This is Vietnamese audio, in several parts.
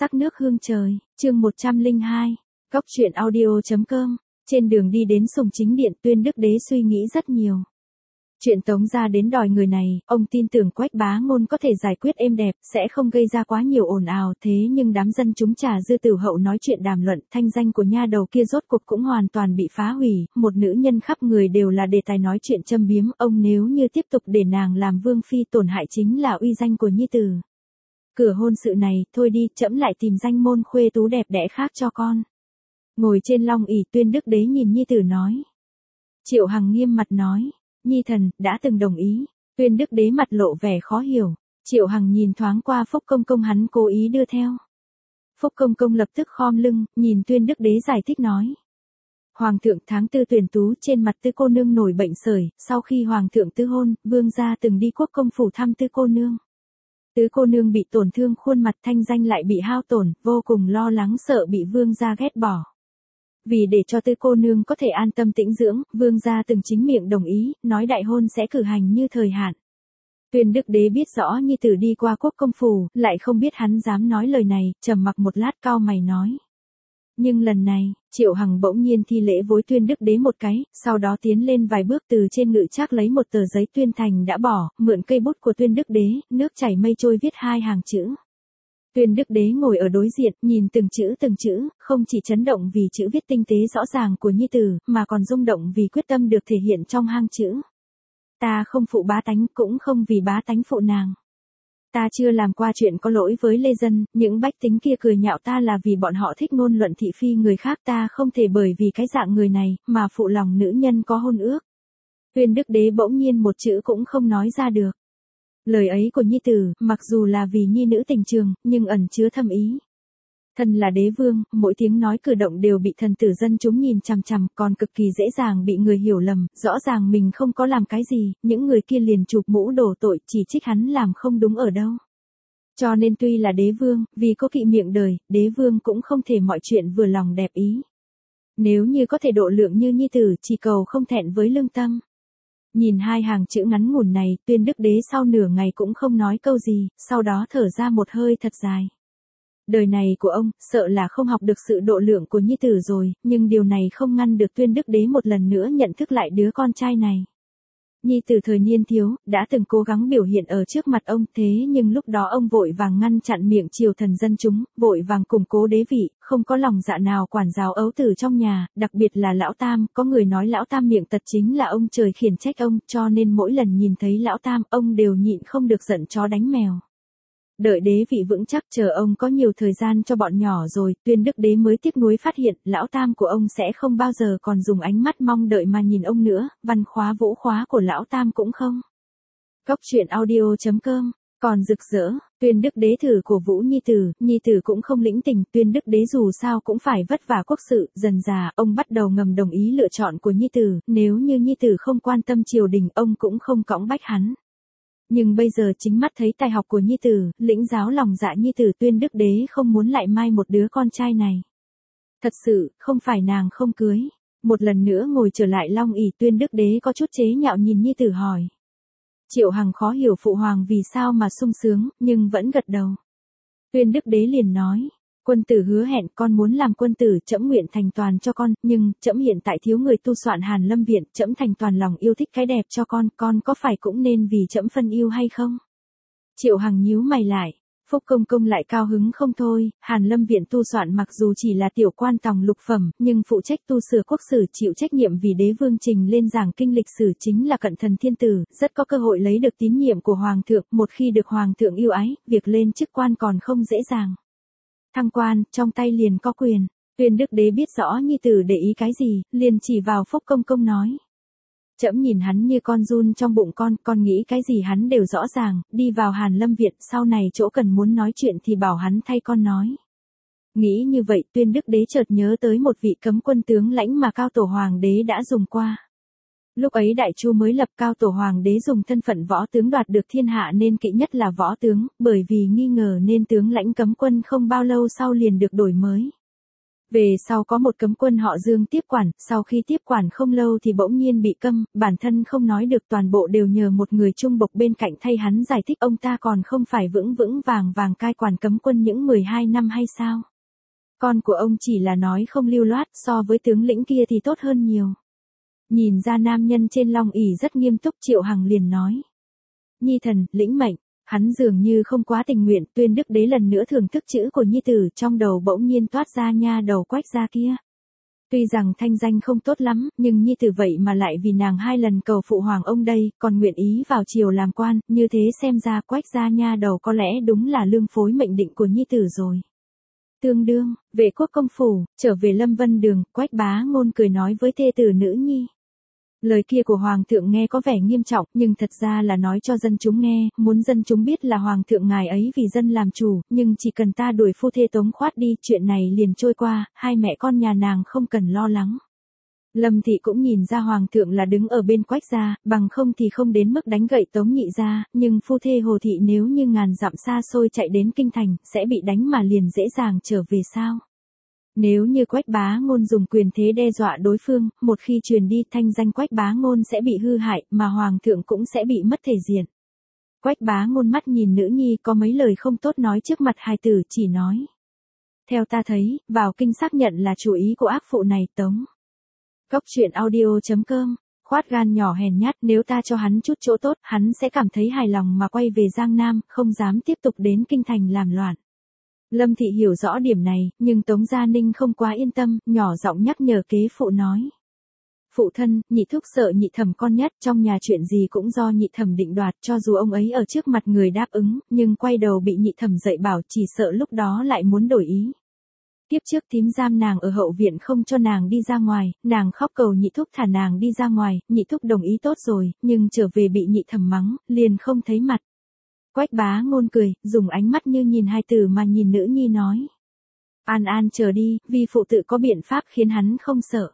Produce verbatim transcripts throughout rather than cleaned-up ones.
Sắc nước hương trời, chương một trăm lẻ hai, Góc truyện audio chấm com. Trên đường đi đến Sùng Chính Điện, Tuyên Đức Đế suy nghĩ rất nhiều. Chuyện Tống gia đến đòi người này, ông tin tưởng Quách Bá Ngôn có thể giải quyết êm đẹp, sẽ không gây ra quá nhiều ồn ào, thế nhưng đám dân chúng Trà Dư Tử Hậu nói chuyện đàm luận, thanh danh của nha đầu kia rốt cuộc cũng hoàn toàn bị phá hủy, một nữ nhân khắp người đều là đề tài nói chuyện châm biếm, ông nếu như tiếp tục để nàng làm vương phi tổn hại chính là uy danh của nhi tử. Cửa hôn sự này, thôi đi, trẫm lại tìm danh môn khuê tú đẹp đẽ khác cho con. Ngồi trên long ỷ, Tuyên Đức Đế nhìn nhi tử nói. Triệu Hằng nghiêm mặt nói, nhi thần, đã từng đồng ý. Tuyên Đức Đế mặt lộ vẻ khó hiểu. Triệu Hằng nhìn thoáng qua Phúc Công Công, hắn cố ý đưa theo. Phúc Công Công lập tức khom lưng, nhìn Tuyên Đức Đế giải thích nói. Hoàng thượng tháng tư tuyển tú, trên mặt Tư cô nương nổi bệnh sởi, sau khi hoàng thượng tư hôn, vương gia từng đi quốc công phủ thăm Tư cô nương. Tứ cô nương bị tổn thương khuôn mặt, thanh danh lại bị hao tổn, vô cùng lo lắng sợ bị vương gia ghét bỏ. Vì để cho Tư cô nương có thể an tâm tĩnh dưỡng, vương gia từng chính miệng đồng ý, nói đại hôn sẽ cử hành như thời hạn. Tuyên Đức Đế biết rõ nhi tử đi qua quốc công phủ, lại không biết hắn dám nói lời này, trầm mặc một lát cau mày nói. Nhưng lần này, Triệu Hằng bỗng nhiên thi lễ với Tuyên Đức Đế một cái, sau đó tiến lên vài bước từ trên ngự trác lấy một tờ giấy tuyên thành đã bỏ, mượn cây bút của Tuyên Đức Đế, nước chảy mây trôi viết hai hàng chữ. Tuyên Đức Đế ngồi ở đối diện, nhìn từng chữ từng chữ, không chỉ chấn động vì chữ viết tinh tế rõ ràng của nhi tử, mà còn rung động vì quyết tâm được thể hiện trong hang chữ. Ta không phụ bá tánh, cũng không vì bá tánh phụ nàng. Ta chưa làm qua chuyện có lỗi với lê dân, những bách tính kia cười nhạo ta là vì bọn họ thích ngôn luận thị phi người khác, ta không thể bởi vì cái dạng người này, mà phụ lòng nữ nhân có hôn ước. Tuyên Đức Đế bỗng nhiên một chữ cũng không nói ra được. Lời ấy của nhi tử, mặc dù là vì nhi nữ tình trường, nhưng ẩn chứa thâm ý. Thân là đế vương, mỗi tiếng nói cử động đều bị thần tử dân chúng nhìn chằm chằm, còn cực kỳ dễ dàng bị người hiểu lầm, rõ ràng mình không có làm cái gì, những người kia liền chụp mũ đổ tội, chỉ trích hắn làm không đúng ở đâu. Cho nên tuy là đế vương, vì có kỵ miệng đời, đế vương cũng không thể mọi chuyện vừa lòng đẹp ý. Nếu như có thể độ lượng như nhi tử, chỉ cầu không thẹn với lương tâm. Nhìn hai hàng chữ ngắn ngủn này, Tuyên Đức Đế sau nửa ngày cũng không nói câu gì, sau đó thở ra một hơi thật dài. Đời này của ông, sợ là không học được sự độ lượng của nhi tử rồi, nhưng điều này không ngăn được Tuyên Đức Đế một lần nữa nhận thức lại đứa con trai này. Nhi tử thời niên thiếu, đã từng cố gắng biểu hiện ở trước mặt ông, thế nhưng lúc đó ông vội vàng ngăn chặn miệng triều thần dân chúng, vội vàng củng cố đế vị, không có lòng dạ nào quản giáo ấu tử trong nhà, đặc biệt là lão Tam, có người nói lão Tam miệng tật chính là ông trời khiển trách ông, cho nên mỗi lần nhìn thấy lão Tam, ông đều nhịn không được giận chó đánh mèo. Đợi đế vị vững chắc, chờ ông có nhiều thời gian cho bọn nhỏ rồi, Tuyên Đức Đế mới tiếc nuối phát hiện, lão Tam của ông sẽ không bao giờ còn dùng ánh mắt mong đợi mà nhìn ông nữa, văn khóa vũ khóa của lão Tam cũng không. Góc truyện audio chấm com, còn rực rỡ, Tuyên Đức Đế thử cổ vũ nhi tử, nhi tử cũng không lĩnh tình, Tuyên Đức Đế dù sao cũng phải vất vả quốc sự, dần dà, ông bắt đầu ngầm đồng ý lựa chọn của nhi tử, nếu như nhi tử không quan tâm triều đình, ông cũng không cõng bách hắn. Nhưng bây giờ chính mắt thấy tài học của nhi tử, lĩnh giáo lòng dạ nhi tử, Tuyên Đức Đế không muốn lại mai một đứa con trai này. Thật sự, không phải nàng không cưới. Một lần nữa ngồi trở lại long ỷ, Tuyên Đức Đế có chút chế nhạo nhìn nhi tử hỏi. Triệu Hằng khó hiểu phụ hoàng vì sao mà sung sướng, nhưng vẫn gật đầu. Tuyên Đức Đế liền nói. Quân tử hứa hẹn con muốn làm quân tử, trẫm nguyện thành toàn cho con, nhưng trẫm hiện tại thiếu người tu soạn Hàn Lâm Viện, trẫm thành toàn lòng yêu thích cái đẹp cho con, con có phải cũng nên vì trẫm phân yêu hay không? Triệu Hằng nhíu mày lại, Phúc Công Công lại cao hứng không thôi, Hàn Lâm Viện tu soạn mặc dù chỉ là tiểu quan tòng lục phẩm, nhưng phụ trách tu sửa quốc sử, chịu trách nhiệm vì đế vương trình lên giảng kinh lịch sử chính là cận thần thiên tử, rất có cơ hội lấy được tín nhiệm của hoàng thượng, một khi được hoàng thượng yêu ái, việc lên chức quan còn không dễ dàng. Thăng quan, trong tay liền có quyền. Tuyên Đức Đế biết rõ nhi tử để ý cái gì, liền chỉ vào Phúc Công Công nói. Trẫm nhìn hắn như con giun trong bụng con, con nghĩ cái gì hắn đều rõ ràng, đi vào Hàn Lâm Viện, sau này chỗ cần muốn nói chuyện thì bảo hắn thay con nói. Nghĩ như vậy, Tuyên Đức Đế chợt nhớ tới một vị cấm quân tướng lãnh mà Cao Tổ Hoàng đế đã dùng qua. Lúc ấy Đại Chu mới lập, Cao Tổ Hoàng đế dùng thân phận võ tướng đoạt được thiên hạ nên kỵ nhất là võ tướng, bởi vì nghi ngờ nên tướng lãnh cấm quân không bao lâu sau liền được đổi mới. Về sau có một cấm quân họ Dương tiếp quản, sau khi tiếp quản không lâu thì bỗng nhiên bị câm, bản thân không nói được, toàn bộ đều nhờ một người trung bộc bên cạnh thay hắn giải thích, ông ta còn không phải vững vững vàng vàng cai quản cấm quân những mười hai năm hay sao? Con của ông chỉ là nói không lưu loát, so với tướng lĩnh kia thì tốt hơn nhiều. Nhìn ra nam nhân trên long ỷ rất nghiêm túc, Triệu Hằng liền nói. Nhi thần, lĩnh mệnh. Hắn dường như không quá tình nguyện, Tuyên Đức Đế lần nữa thưởng thức chữ của nhi tử, trong đầu bỗng nhiên toát ra nha đầu Quách gia kia. Tuy rằng thanh danh không tốt lắm, nhưng nhi tử vậy mà lại vì nàng hai lần cầu phụ hoàng ông đây, còn nguyện ý vào triều làm quan, như thế xem ra Quách gia nha đầu có lẽ đúng là lương phối mệnh định của nhi tử rồi. Tương đương, về quốc công phủ, trở về Lâm Vân Đường, Quách Bá Ngôn cười nói với thê tử nữ nhi. Lời kia của Hoàng thượng nghe có vẻ nghiêm trọng, nhưng thật ra là nói cho dân chúng nghe, muốn dân chúng biết là Hoàng thượng ngài ấy vì dân làm chủ, nhưng chỉ cần ta đuổi phu thê Tống khoát đi, chuyện này liền trôi qua, hai mẹ con nhà nàng không cần lo lắng. Lâm Thị cũng nhìn ra Hoàng thượng là đứng ở bên Quách gia, bằng không thì không đến mức đánh gậy Tống nhị gia, nhưng phu thê Hồ Thị nếu như ngàn dặm xa xôi chạy đến kinh thành, sẽ bị đánh mà liền dễ dàng trở về sao? Nếu như Quách Bá Ngôn dùng quyền thế đe dọa đối phương, một khi truyền đi thanh danh Quách Bá Ngôn sẽ bị hư hại, mà Hoàng thượng cũng sẽ bị mất thể diện. Quách Bá Ngôn mắt nhìn nữ nhi có mấy lời không tốt nói trước mặt hài tử, chỉ nói. Theo ta thấy, vào kinh xác nhận là chủ ý của ác phụ này Tống. Cốc truyện audio chấm com, khoát gan nhỏ hèn nhát, nếu ta cho hắn chút chỗ tốt, hắn sẽ cảm thấy hài lòng mà quay về Giang Nam, không dám tiếp tục đến kinh thành làm loạn. Lâm Thị hiểu rõ điểm này, nhưng Tống Gia Ninh không quá yên tâm, nhỏ giọng nhắc nhở kế phụ nói. Phụ thân, nhị thúc sợ nhị thẩm con nhất, trong nhà chuyện gì cũng do nhị thẩm định đoạt, cho dù ông ấy ở trước mặt người đáp ứng, nhưng quay đầu bị nhị thẩm dạy bảo, chỉ sợ lúc đó lại muốn đổi ý. Tiếp trước thím giam nàng ở hậu viện không cho nàng đi ra ngoài, nàng khóc cầu nhị thúc thả nàng đi ra ngoài, nhị thúc đồng ý tốt rồi, nhưng trở về bị nhị thẩm mắng, liền không thấy mặt. Quách Bá Ngôn cười, dùng ánh mắt như nhìn hai tử mà nhìn nữ nhi nói. An An chờ đi, vì phụ tự có biện pháp khiến hắn không sợ.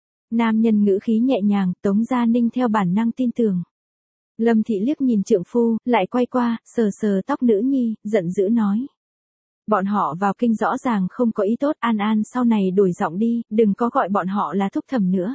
Nam nhân ngữ khí nhẹ nhàng, Tống Gia Ninh theo bản năng tin tưởng. Lâm Thị liếc nhìn trượng phu, lại quay qua, sờ sờ tóc nữ nhi, giận dữ nói. Bọn họ vào kinh rõ ràng không có ý tốt, An An sau này đổi giọng đi, đừng có gọi bọn họ là thúc thẩm nữa.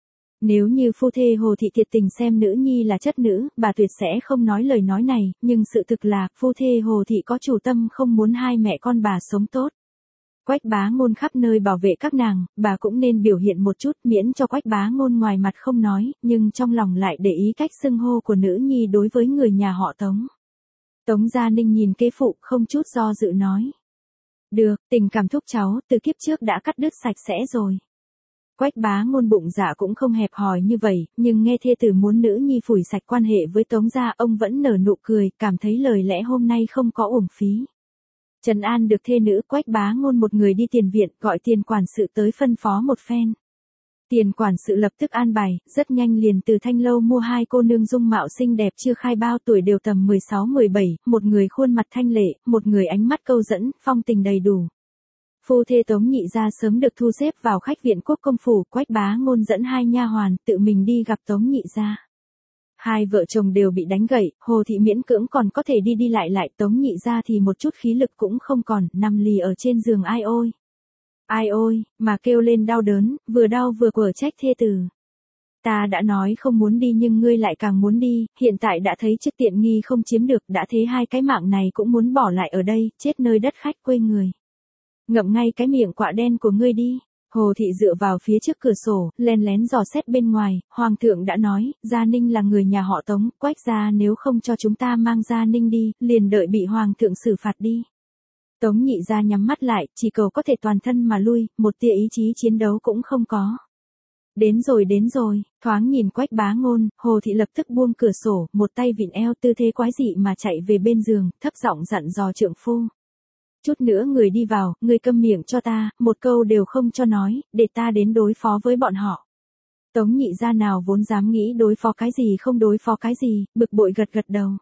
Nếu như phu thê Hồ Thị thiệt tình xem nữ nhi là chất nữ, bà tuyệt sẽ không nói lời nói này, nhưng sự thực là, phu thê Hồ Thị có chủ tâm không muốn hai mẹ con bà sống tốt. Quách Bá Ngôn khắp nơi bảo vệ các nàng, bà cũng nên biểu hiện một chút, miễn cho Quách Bá Ngôn ngoài mặt không nói, nhưng trong lòng lại để ý cách xưng hô của nữ nhi đối với người nhà họ Tống. Tống Gia Ninh nhìn kế phụ không chút do dự nói. Được, tình cảm thúc cháu, từ kiếp trước đã cắt đứt sạch sẽ rồi. Quách Bá Ngôn bụng dạ cũng không hẹp hòi như vậy, nhưng nghe thê tử muốn nữ nhi phủi sạch quan hệ với Tống gia, ông vẫn nở nụ cười, cảm thấy lời lẽ hôm nay không có uổng phí. Trần An được thê nữ, Quách Bá Ngôn một người đi tiền viện, gọi tiền quản sự tới phân phó một phen. Tiền quản sự lập tức an bài, rất nhanh liền từ Thanh Lâu mua hai cô nương dung mạo xinh đẹp chưa khai bao tuổi đều tầm mười sáu mười bảy, một người khuôn mặt thanh lệ, một người ánh mắt câu dẫn, phong tình đầy đủ. Phu thê Tống nhị gia sớm được thu xếp vào khách viện quốc công phủ, Quách Bá Ngôn dẫn hai nha hoàn, tự mình đi gặp Tống nhị gia. Hai vợ chồng đều bị đánh gậy, Hồ Thị miễn cưỡng còn có thể đi đi lại lại, Tống nhị gia thì một chút khí lực cũng không còn, nằm lì ở trên giường ai ôi. Ai ôi, mà kêu lên đau đớn, vừa đau vừa quở trách thê tử. Ta đã nói không muốn đi nhưng ngươi lại càng muốn đi, hiện tại đã thấy chức tiện nghi không chiếm được, đã thế hai cái mạng này cũng muốn bỏ lại ở đây, chết nơi đất khách quê người. Ngậm ngay cái miệng quạ đen của ngươi đi. Hồ Thị dựa vào phía trước cửa sổ, len lén dò xét bên ngoài, Hoàng thượng đã nói, Gia Ninh là người nhà họ Tống, Quách gia nếu không cho chúng ta mang Gia Ninh đi, liền đợi bị Hoàng thượng xử phạt đi. Tống nhị gia nhắm mắt lại, chỉ cầu có thể toàn thân mà lui, một tia ý chí chiến đấu cũng không có. Đến rồi đến rồi, thoáng nhìn Quách Bá Ngôn, Hồ Thị lập tức buông cửa sổ, một tay vịn eo tư thế quái dị mà chạy về bên giường, thấp giọng dặn dò trượng phu. Chút nữa người đi vào, người câm miệng cho ta, một câu đều không cho nói, để ta đến đối phó với bọn họ. Tống nhị gia nào vốn dám nghĩ đối phó cái gì không đối phó cái gì, bực bội gật gật đầu.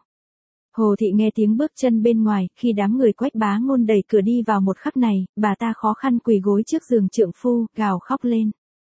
Hồ Thị nghe tiếng bước chân bên ngoài, khi đám người Quách Bá Ngôn đẩy cửa đi vào một khắc này, bà ta khó khăn quỳ gối trước giường trượng phu, gào khóc lên.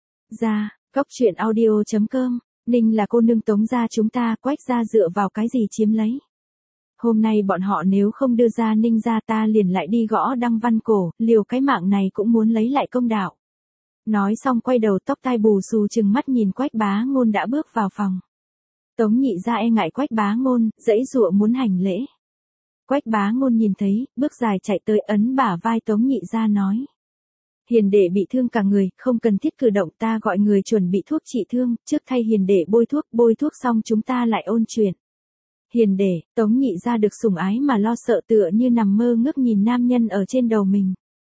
Ra, cốc truyện audio chấm com, Ninh là cô nương Tống gia chúng ta, Quách gia dựa vào cái gì chiếm lấy. Hôm nay bọn họ nếu không đưa ra Ninh ra ta liền lại đi gõ Đăng Văn cổ, liều cái mạng này cũng muốn lấy lại công đạo. Nói xong quay đầu tóc tai bù xù chừng mắt nhìn Quách Bá Ngôn đã bước vào phòng. Tống Nhị Gia e ngại Quách Bá Ngôn, giãy giụa muốn hành lễ. Quách Bá Ngôn nhìn thấy, bước dài chạy tới ấn bả vai Tống Nhị Gia nói. Hiền đệ bị thương cả người, không cần thiết cử động, ta gọi người chuẩn bị thuốc trị thương, trước thay hiền đệ bôi thuốc, bôi thuốc xong chúng ta lại ôn chuyện. Hiền đệ, Tống Nhị Gia được sủng ái mà lo sợ tựa như nằm mơ ngước nhìn nam nhân ở trên đầu mình.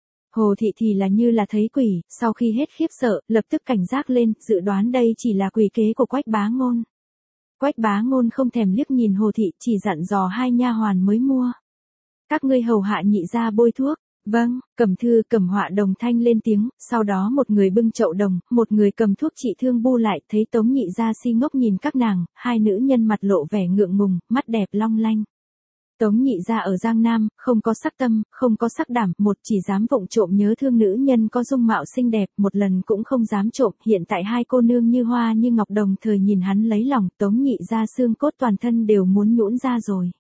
Hồ thị thì là như là thấy quỷ, sau khi hết khiếp sợ, lập tức cảnh giác lên, dự đoán đây chỉ là quỷ kế của Quách Bá Ngôn. Quách Bá Ngôn không thèm liếc nhìn Hồ thị, chỉ dặn dò hai nha hoàn mới mua. Các ngươi hầu hạ Nhị Gia bôi thuốc. Vâng, Cẩm Thư, Cẩm Họa đồng thanh lên tiếng, sau đó một người bưng chậu đồng, một người cầm thuốc trị thương bu lại, thấy Tống Nhị Gia si ngốc nhìn các nàng, hai nữ nhân mặt lộ vẻ ngượng ngùng, mắt đẹp long lanh. Tống Nhị Gia ở Giang Nam, không có sắc tâm, không có sắc đảm, một chỉ dám vụng trộm nhớ thương nữ nhân có dung mạo xinh đẹp, một lần cũng không dám trộm, hiện tại hai cô nương như hoa như ngọc đồng thời nhìn hắn lấy lòng, Tống Nhị Gia xương cốt toàn thân đều muốn nhũn ra rồi.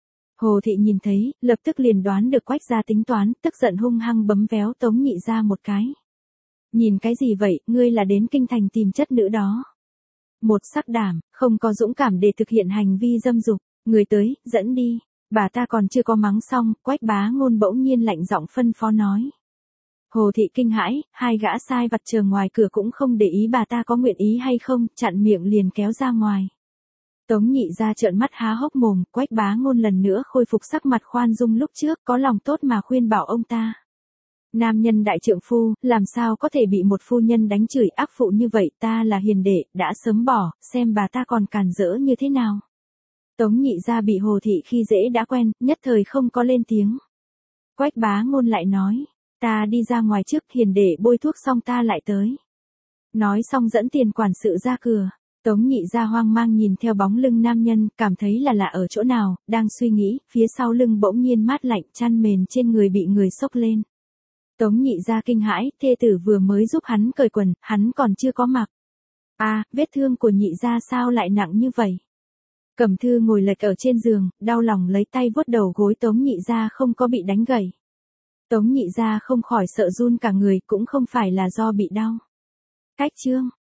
Hồ thị nhìn thấy, lập tức liền đoán được Quách gia tính toán, tức giận hung hăng bấm véo Tống Nhị Gia một cái. Nhìn cái gì vậy, ngươi là đến kinh thành tìm chất nữ đó. Một sắc đảm, không có dũng cảm để thực hiện hành vi dâm dục, người tới, dẫn đi. Bà ta còn chưa có mắng xong, Quách Bá Ngôn bỗng nhiên lạnh giọng phân phó nói. Hồ thị kinh hãi, hai gã sai vặt chờ ngoài cửa cũng không để ý bà ta có nguyện ý hay không, chặn miệng liền kéo ra ngoài. Tống Nhị Gia trợn mắt há hốc mồm, Quách Bá Ngôn lần nữa khôi phục sắc mặt khoan dung lúc trước, có lòng tốt mà khuyên bảo ông ta. Nam nhân đại trượng phu, làm sao có thể bị một phu nhân đánh chửi ác phụ như vậy, ta là hiền đệ, đã sớm bỏ, xem bà ta còn càn rỡ như thế nào. Tống Nhị Gia bị Hồ thị khi dễ đã quen, nhất thời không có lên tiếng. Quách Bá Ngôn lại nói, ta đi ra ngoài trước, hiền đệ bôi thuốc xong ta lại tới. Nói xong dẫn tiền quản sự ra cửa. Tống Nhị Gia hoang mang nhìn theo bóng lưng nam nhân, cảm thấy là lạ ở chỗ nào, đang suy nghĩ, phía sau lưng bỗng nhiên mát lạnh, chăn mền trên người bị người xốc lên. Tống Nhị Gia kinh hãi, thê tử vừa mới giúp hắn cởi quần, hắn còn chưa có mặc. À, vết thương của Nhị Gia sao lại nặng như vậy? Cẩm Thư ngồi lệch ở trên giường, đau lòng lấy tay vuốt đầu gối Tống Nhị Gia không có bị đánh gãy. Tống Nhị Gia không khỏi sợ run cả người, cũng không phải là do bị đau. Cách chương